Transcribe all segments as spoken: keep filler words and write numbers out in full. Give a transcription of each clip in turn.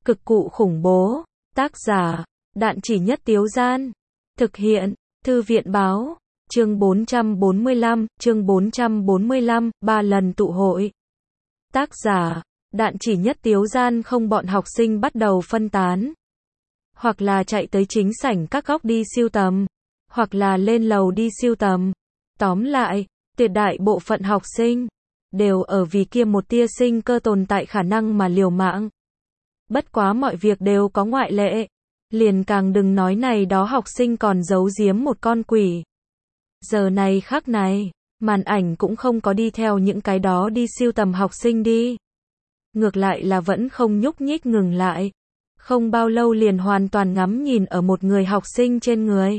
Cực cụ khủng bố. Tác giả, Đạn Chỉ Nhất Tiếu Gian. Thực hiện, Thư viện báo. Chương bốn trăm bốn mươi lăm, chương bốn trăm bốn mươi lăm, ba lần tụ hội. Tác giả, Đạn Chỉ Nhất Tiếu Gian. Không, bọn học sinh bắt đầu phân tán. Hoặc là chạy tới chính sảnh các góc đi siêu tầm. Hoặc là lên lầu đi siêu tầm. Tóm lại, tuyệt đại bộ phận học sinh đều ở vì kia một tia sinh cơ tồn tại khả năng mà liều mạng. Bất quá mọi việc đều có ngoại lệ. Liền càng đừng nói này đó học sinh còn giấu giếm một con quỷ. Giờ này khắc này, màn ảnh cũng không có đi theo những cái đó đi siêu tầm học sinh đi. Ngược lại là vẫn không nhúc nhích ngừng lại. Không bao lâu liền hoàn toàn ngắm nhìn ở một người học sinh trên người.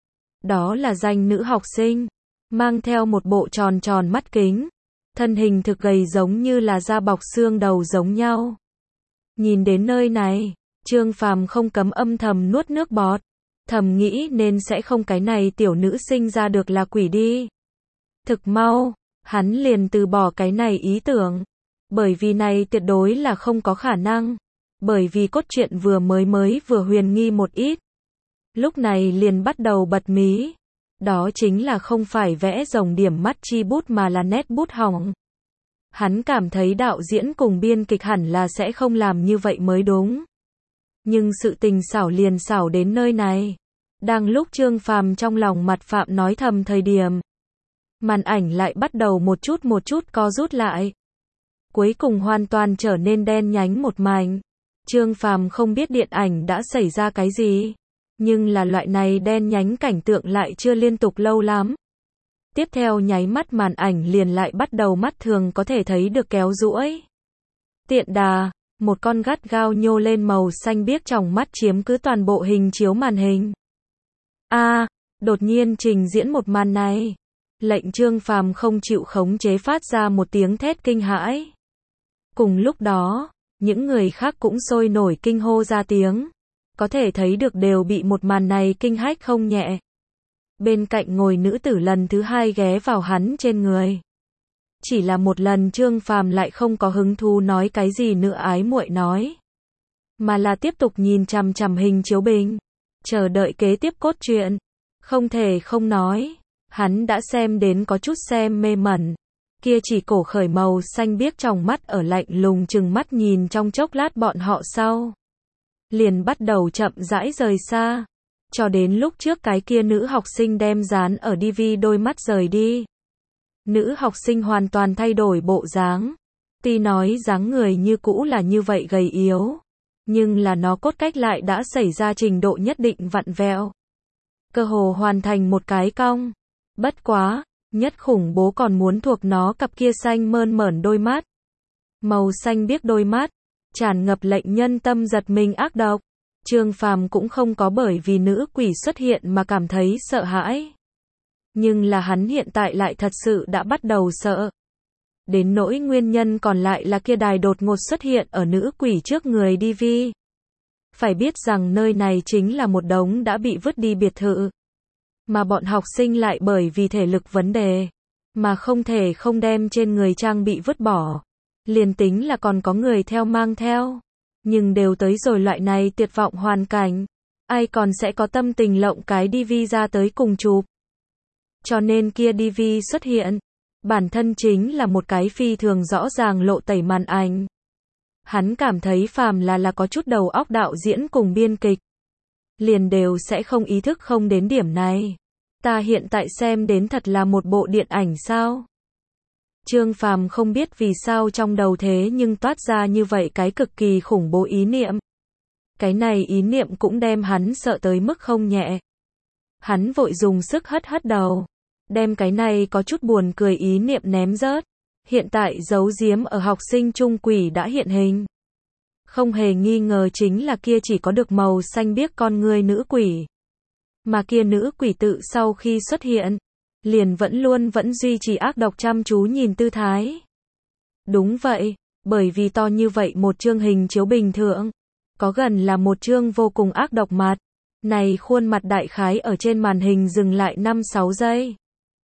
Đó là danh nữ học sinh, mang theo một bộ tròn tròn mắt kính. Thân hình thực gầy giống như là da bọc xương đầu giống nhau. Nhìn đến nơi này, Trương Phàm không cấm âm thầm nuốt nước bọt. Thầm nghĩ nên sẽ không cái này tiểu nữ sinh ra được là quỷ đi. Thực mau, hắn liền từ bỏ cái này ý tưởng. Bởi vì này tuyệt đối là không có khả năng. Bởi vì cốt truyện vừa mới mới vừa huyền nghi một ít. Lúc này liền bắt đầu bật mí. Đó chính là không phải vẽ rồng điểm mắt chi bút mà là nét bút hỏng. Hắn cảm thấy đạo diễn cùng biên kịch hẳn là sẽ không làm như vậy mới đúng. Nhưng sự tình xảo liền xảo đến nơi này. Đang lúc Trương Phàm trong lòng mặt phạm nói thầm thời điểm. Màn ảnh lại bắt đầu một chút một chút co rút lại. Cuối cùng hoàn toàn trở nên đen nhánh một mảnh. Trương Phàm không biết điện ảnh đã xảy ra cái gì. Nhưng là loại này đen nhánh cảnh tượng lại chưa liên tục lâu lắm. Tiếp theo nháy mắt màn ảnh liền lại bắt đầu mắt thường có thể thấy được kéo duỗi. Tiện đà, một con gắt gao nhô lên màu xanh biếc tròng mắt chiếm cứ toàn bộ hình chiếu màn hình. A, à, đột nhiên trình diễn một màn này. Lệnh Trương Phàm không chịu khống chế phát ra một tiếng thét kinh hãi. Cùng lúc đó, những người khác cũng sôi nổi kinh hô ra tiếng. Có thể thấy được đều bị một màn này kinh hách không nhẹ. Bên cạnh ngồi nữ tử lần thứ hai ghé vào hắn trên người. Chỉ là một lần Trương Phàm lại không có hứng thú nói cái gì nữa ái muội nói. Mà là tiếp tục nhìn chằm chằm hình chiếu bình. Chờ đợi kế tiếp cốt truyện. Không thể không nói. Hắn đã xem đến có chút xem mê mẩn. Kia chỉ cổ khởi màu xanh biếc trong mắt ở lạnh lùng chừng mắt nhìn trong chốc lát bọn họ sau. Liền bắt đầu chậm rãi rời xa. Cho đến lúc trước cái kia nữ học sinh đem dán ở đi vi đôi mắt rời đi. Nữ học sinh hoàn toàn thay đổi bộ dáng. Tuy nói dáng người như cũ là như vậy gầy yếu. Nhưng là nó cốt cách lại đã xảy ra trình độ nhất định vặn vẹo. Cơ hồ hoàn thành một cái cong. Bất quá, nhất khủng bố còn muốn thuộc nó cặp kia xanh mơn mởn đôi mắt. Màu xanh biếc đôi mắt. Tràn ngập lệnh nhân tâm giật mình ác độc. Trương Phàm cũng không có bởi vì nữ quỷ xuất hiện mà cảm thấy sợ hãi. Nhưng là hắn hiện tại lại thật sự đã bắt đầu sợ. Đến nỗi nguyên nhân còn lại là kia đài đột ngột xuất hiện ở nữ quỷ trước người đi vi. Phải biết rằng nơi này chính là một đống đã bị vứt đi biệt thự. Mà bọn học sinh lại bởi vì thể lực vấn đề. Mà không thể không đem trên người trang bị vứt bỏ. Liền tính là còn có người theo mang theo. Nhưng đều tới rồi loại này tuyệt vọng hoàn cảnh. Ai còn sẽ có tâm tình lộng cái đi vi ra tới cùng chụp. Cho nên kia đi vi xuất hiện. Bản thân chính là một cái phi thường rõ ràng lộ tẩy màn ảnh. Hắn cảm thấy phàm là là có chút đầu óc đạo diễn cùng biên kịch. Liền đều sẽ không ý thức không đến điểm này. Ta hiện tại xem đến thật là một bộ điện ảnh sao? Trương Phàm không biết vì sao trong đầu thế nhưng toát ra như vậy cái cực kỳ khủng bố ý niệm. Cái này ý niệm cũng đem hắn sợ tới mức không nhẹ. Hắn vội dùng sức hất hất đầu. Đem cái này có chút buồn cười ý niệm ném rớt. Hiện tại giấu giếm ở học sinh trung quỷ đã hiện hình. Không hề nghi ngờ chính là kia chỉ có được màu xanh biếc con người nữ quỷ. Mà kia nữ quỷ tự sau khi xuất hiện. Liền vẫn luôn vẫn duy trì ác độc chăm chú nhìn tư thái. Đúng vậy, bởi vì to như vậy một chương hình chiếu bình thường. Có gần là một chương vô cùng ác độc mặt. Này khuôn mặt đại khái ở trên màn hình dừng lại năm sáu giây.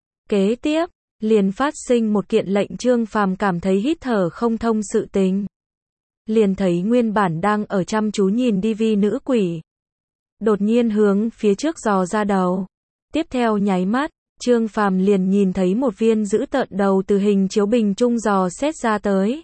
Kế tiếp, liền phát sinh một kiện lệnh Trương Phàm cảm thấy hít thở không thông sự tình. liền thấy nguyên bản đang ở chăm chú nhìn tivi nữ quỷ. Đột nhiên hướng phía trước dò ra đầu. Tiếp theo nháy mắt, Trương Phàm liền nhìn thấy một viên dữ tợn đầu từ hình chiếu bình trung dò xét ra tới.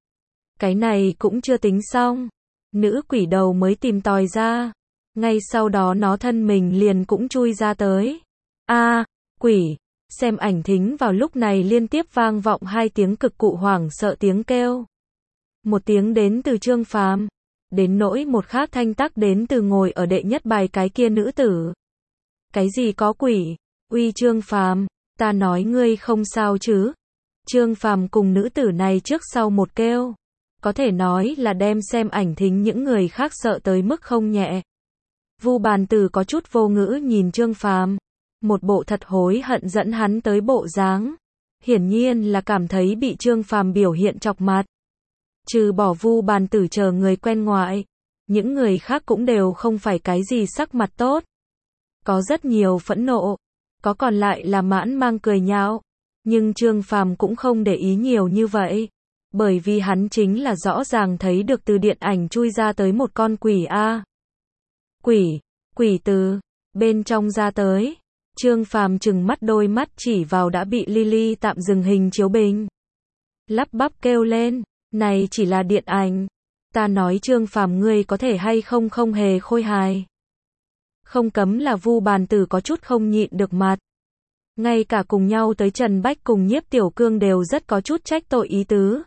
Cái này cũng chưa tính xong. Nữ quỷ đầu mới tìm tòi ra. Ngay sau đó nó thân mình liền cũng chui ra tới. A, quỷ! Xem ảnh thính vào lúc này liên tiếp vang vọng hai tiếng cực cụ hoảng sợ tiếng kêu. Một tiếng đến từ Trương Phàm, đến nỗi một khác thanh tắc đến từ ngồi ở đệ nhất bài cái kia nữ tử. Cái gì có quỷ? Uy Trương Phàm, ta nói ngươi không sao chứ? Trương Phàm cùng nữ tử này trước sau một kêu, có thể nói là đem xem ảnh thính những người khác sợ tới mức không nhẹ. Vu Bàn Tử có chút vô ngữ nhìn Trương Phàm, một bộ thật hối hận dẫn hắn tới bộ dáng, hiển nhiên là cảm thấy bị Trương Phàm biểu hiện chọc mặt. Trừ bỏ Vu Bàn Tử chờ người quen ngoại, những người khác cũng đều không phải cái gì sắc mặt tốt. Có rất nhiều phẫn nộ, có còn lại là mãn mang cười nhạo, nhưng Trương Phàm cũng không để ý nhiều như vậy, bởi vì hắn chính là rõ ràng thấy được từ điện ảnh chui ra tới một con quỷ a. Quỷ, quỷ từ bên trong ra tới. Trương Phàm trừng mắt đôi mắt chỉ vào đã bị Lily tạm dừng hình chiếu bình. Lắp bắp kêu lên, này chỉ là điện ảnh. Ta nói Trương Phàm ngươi có thể hay không không hề khôi hài. Không cấm là Vu Bàn Tử có chút không nhịn được mặt. Ngay cả cùng nhau tới Trần Bách cùng Nhiếp Tiểu Cương đều rất có chút trách tội ý tứ.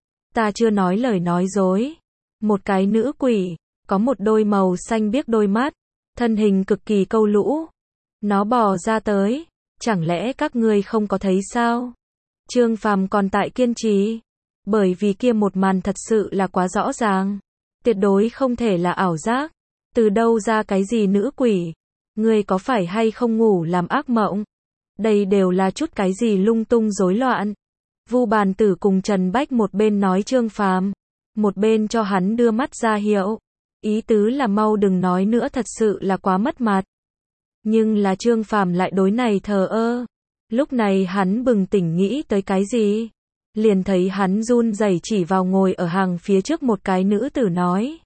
Ta chưa nói lời nói dối. Một cái nữ quỷ, có một đôi màu xanh biếc đôi mắt, thân hình cực kỳ câu lũ. Nó bò ra tới, chẳng lẽ các ngươi không có thấy sao? Trương Phàm còn tại kiên trì, bởi vì kia một màn thật sự là quá rõ ràng, tuyệt đối không thể là ảo giác. Từ đâu ra cái gì nữ quỷ? Ngươi có phải hay không ngủ làm ác mộng? Đây đều là chút cái gì lung tung rối loạn. Vu Bàn Tử cùng Trần Bách một bên nói Trương Phàm, một bên cho hắn đưa mắt ra hiệu, ý tứ là mau đừng nói nữa thật sự là quá mất mặt. Nhưng là Trương Phàm lại đối này thờ ơ. Lúc này hắn bừng tỉnh nghĩ tới cái gì, liền thấy hắn run rẩy chỉ vào ngồi ở hàng phía trước một cái nữ tử nói.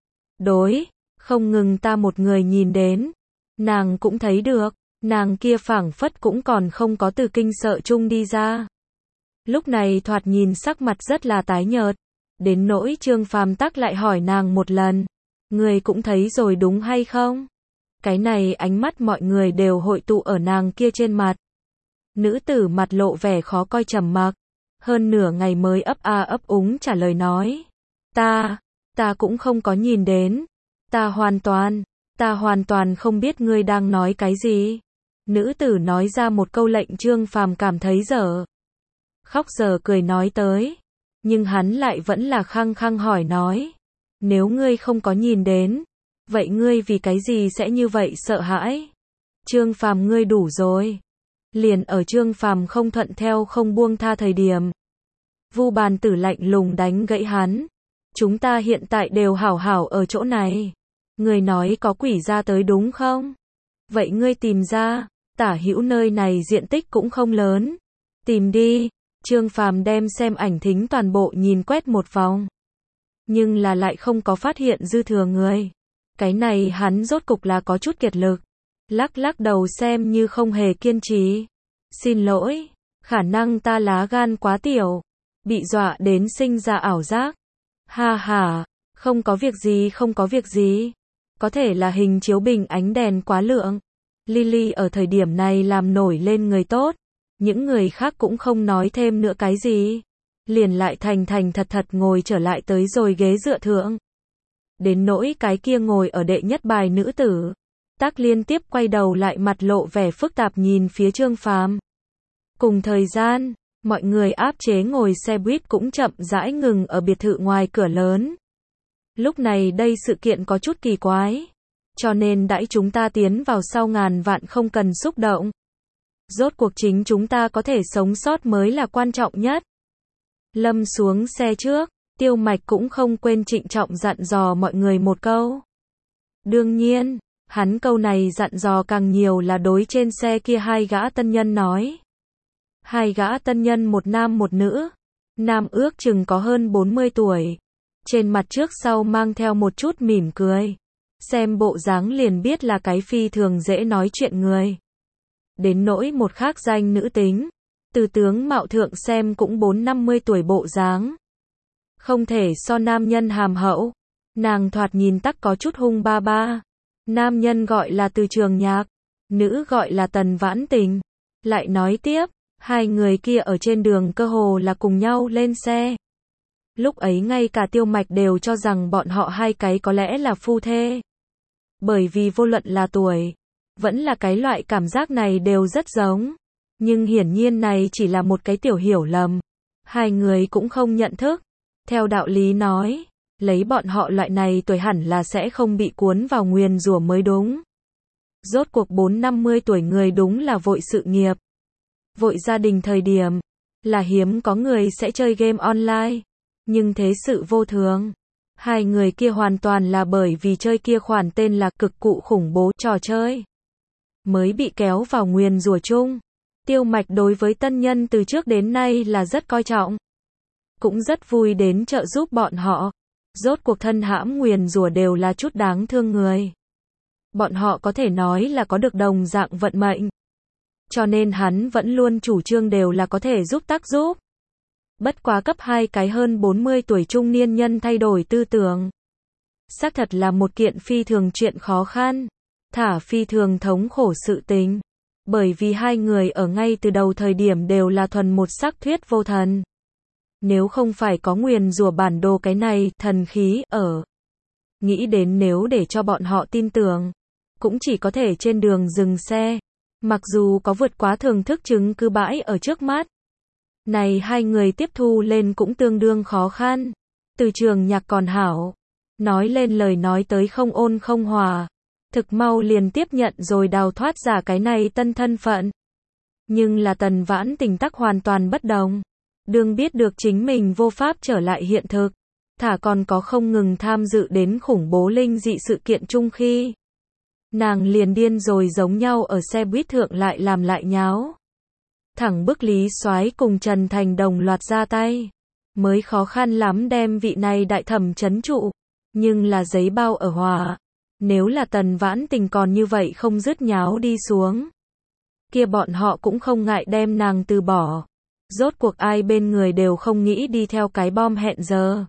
Đối, không ngừng ta một người nhìn đến, nàng cũng thấy được, nàng kia phảng phất cũng còn không có từ kinh sợ chung đi ra. Lúc này thoạt nhìn sắc mặt rất là tái nhợt, đến nỗi Trương Phàm tắc lại hỏi nàng một lần, người cũng thấy rồi đúng hay không? Cái này ánh mắt mọi người đều hội tụ ở nàng kia trên mặt. Nữ tử mặt lộ vẻ khó coi trầm mặc, hơn nửa ngày mới ấp a ấp úng trả lời nói. Ta, ta cũng không có nhìn đến. Ta hoàn toàn, ta hoàn toàn không biết ngươi đang nói cái gì. Nữ tử nói ra một câu lệnh Trương Phàm cảm thấy dở khóc dở cười nói tới. Nhưng hắn lại vẫn là khăng khăng hỏi nói. Nếu ngươi không có nhìn đến, vậy ngươi vì cái gì sẽ như vậy sợ hãi? Trương Phàm ngươi đủ rồi. Liền ở Trương Phàm không thuận theo không buông tha thời điểm, Vu Bàn Tử lạnh lùng đánh gãy hắn. Chúng ta hiện tại đều hảo hảo ở chỗ này. Ngươi nói có quỷ ra tới đúng không? Vậy ngươi tìm ra, tả hữu nơi này diện tích cũng không lớn. Tìm đi. Trương Phàm đem xem ảnh thính toàn bộ nhìn quét một vòng. Nhưng là lại không có phát hiện dư thừa người. Cái này hắn rốt cục là có chút kiệt lực. Lắc lắc đầu xem như không hề kiên trì. Xin lỗi, khả năng ta lá gan quá tiểu, bị dọa đến sinh ra ảo giác. Ha ha, không có việc gì không có việc gì. Có thể là hình chiếu bình ánh đèn quá lượng. Lily ở thời điểm này làm nổi lên người tốt. Những người khác cũng không nói thêm nữa cái gì. Liền lại thành thành thật thật ngồi trở lại tới rồi ghế dựa thượng. Đến nỗi cái kia ngồi ở đệ nhất bài nữ tử, tác liên tiếp quay đầu lại mặt lộ vẻ phức tạp nhìn phía Trương Phàm. Cùng thời gian, mọi người áp chế ngồi xe buýt cũng chậm rãi ngừng ở biệt thự ngoài cửa lớn. Lúc này đây sự kiện có chút kỳ quái, cho nên đãi chúng ta tiến vào sau ngàn vạn không cần xúc động. Rốt cuộc chính chúng ta có thể sống sót mới là quan trọng nhất. Lâm xuống xe trước, Tiêu Mạch cũng không quên trịnh trọng dặn dò mọi người một câu. Đương nhiên, hắn câu này dặn dò càng nhiều là đối trên xe kia hai gã tân nhân nói. Hai gã tân nhân một nam một nữ. Nam ước chừng có hơn bốn mươi tuổi. trên mặt trước sau mang theo một chút mỉm cười. Xem bộ dáng liền biết là cái phi thường dễ nói chuyện người. Đến nỗi một khác danh nữ tính, từ tướng mạo thượng xem cũng bốn năm mươi tuổi bộ dáng. Không thể so nam nhân hàm hậu. Nàng thoạt nhìn tắc có chút hung ba ba. Nam nhân gọi là Từ Trường Nhạc, nữ gọi là Tần Vãn Tình. Lại nói tiếp, hai người kia ở trên đường cơ hồ là cùng nhau lên xe. Lúc ấy ngay cả Tiêu Mạch đều cho rằng bọn họ hai cái có lẽ là phu thê. Bởi vì vô luận là tuổi, vẫn là cái loại cảm giác này đều rất giống. Nhưng hiển nhiên này chỉ là một cái tiểu hiểu lầm. Hai người cũng không nhận thức. Theo đạo lý nói, lấy bọn họ loại này tuổi hẳn là sẽ không bị cuốn vào nguyền rủa mới đúng. Rốt cuộc bốn năm mươi tuổi người đúng là vội sự nghiệp, vội gia đình thời điểm, là hiếm có người sẽ chơi game online. Nhưng thế sự vô thường. Hai người kia hoàn toàn là bởi vì chơi kia khoản tên là cực cụ khủng bố trò chơi, mới bị kéo vào nguyền rủa chung. Tiêu Mạch đối với tân nhân từ trước đến nay là rất coi trọng. Cũng rất vui đến trợ giúp bọn họ. Rốt cuộc thân hãm nguyền rủa đều là chút đáng thương người. Bọn họ có thể nói là có được đồng dạng vận mệnh. Cho nên hắn vẫn luôn chủ trương đều là có thể giúp tác giúp. Bất quá cấp hai cái hơn bốn mươi tuổi trung niên nhân thay đổi tư tưởng. Xác thật là một kiện phi thường chuyện khó khăn. Thả phi thường thống khổ sự tình. Bởi vì hai người ở ngay từ đầu thời điểm đều là thuần một sắc thuyết vô thần. Nếu không phải có nguyền rủa bản đồ cái này, thần khí, ở. Nghĩ đến nếu để cho bọn họ tin tưởng, cũng chỉ có thể trên đường dừng xe. Mặc dù có vượt quá thưởng thức chứng cứ bãi ở trước mắt. Này hai người tiếp thu lên cũng tương đương khó khăn. Từ Trường Nhạc còn hảo. Nói lên lời nói tới không ôn không hòa. Thực mau liền tiếp nhận rồi đào thoát giả cái này tân thân phận. Nhưng là Tần Vãn Tình tắc hoàn toàn bất đồng. Đương biết được chính mình vô pháp trở lại hiện thực. Thả còn có không ngừng tham dự đến khủng bố linh dị sự kiện chung khi. Nàng liền điên rồi giống nhau ở xe buýt thượng lại làm lại nháo. Thẳng bức Lý Soái cùng Trần Thành đồng loạt ra tay. Mới khó khăn lắm đem vị này đại thẩm trấn trụ. Nhưng là giấy bao ở hòa. Nếu là Tần Vãn Tình còn như vậy không dứt nháo đi xuống. Kia bọn họ cũng không ngại đem nàng từ bỏ. Rốt cuộc ai bên người đều không nghĩ đi theo cái bom hẹn giờ.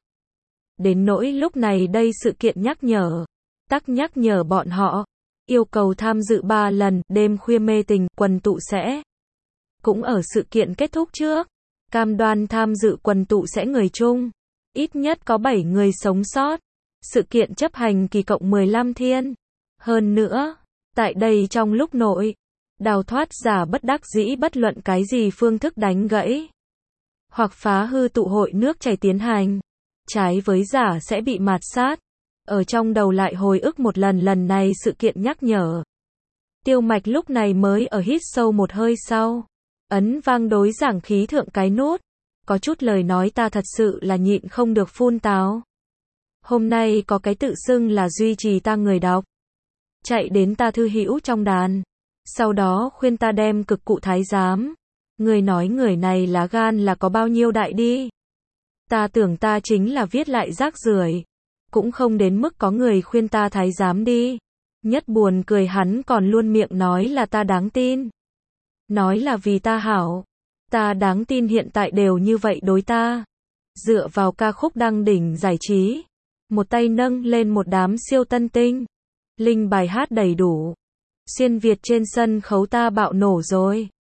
Đến nỗi lúc này đây sự kiện nhắc nhở. Tắc nhắc nhở bọn họ. Yêu cầu tham dự ba lần, đêm khuya mê tình, quần tụ sẽ. Cũng ở sự kiện kết thúc trước. Cam đoan tham dự quần tụ sẽ người chung. Ít nhất có bảy người sống sót. Sự kiện chấp hành kỳ cộng mười lăm thiên. Hơn nữa, tại đây trong lúc nội, đào thoát giả bất đắc dĩ bất luận cái gì phương thức đánh gãy. Hoặc phá hư tụ hội nước chảy tiến hành. Trái với giả sẽ bị mạt sát. Ở trong đầu lại hồi ức một lần lần này sự kiện nhắc nhở. Tiêu Mạch lúc này mới ở hít sâu một hơi sau. Ấn vang đối giảng khí thượng cái nút. Có chút lời nói ta thật sự là nhịn không được phun táo. Hôm nay có cái tự xưng là duy trì ta người đọc. Chạy đến ta thư hữu trong đàn. Sau đó khuyên ta đem cực cụ thái giám. Người nói người này lá gan là có bao nhiêu đại đi. Ta tưởng ta chính là viết lại rác rưởi. Cũng không đến mức có người khuyên ta thái giám đi. Nhất buồn cười hắn còn luôn miệng nói là ta đáng tin. Nói là vì ta hảo. Ta đáng tin hiện tại đều như vậy đối ta. Dựa vào ca khúc đăng đỉnh giải trí. Một tay nâng lên một đám siêu tân tinh. Linh bài hát đầy đủ. Xuyên Việt trên sân khấu ta bạo nổ rồi.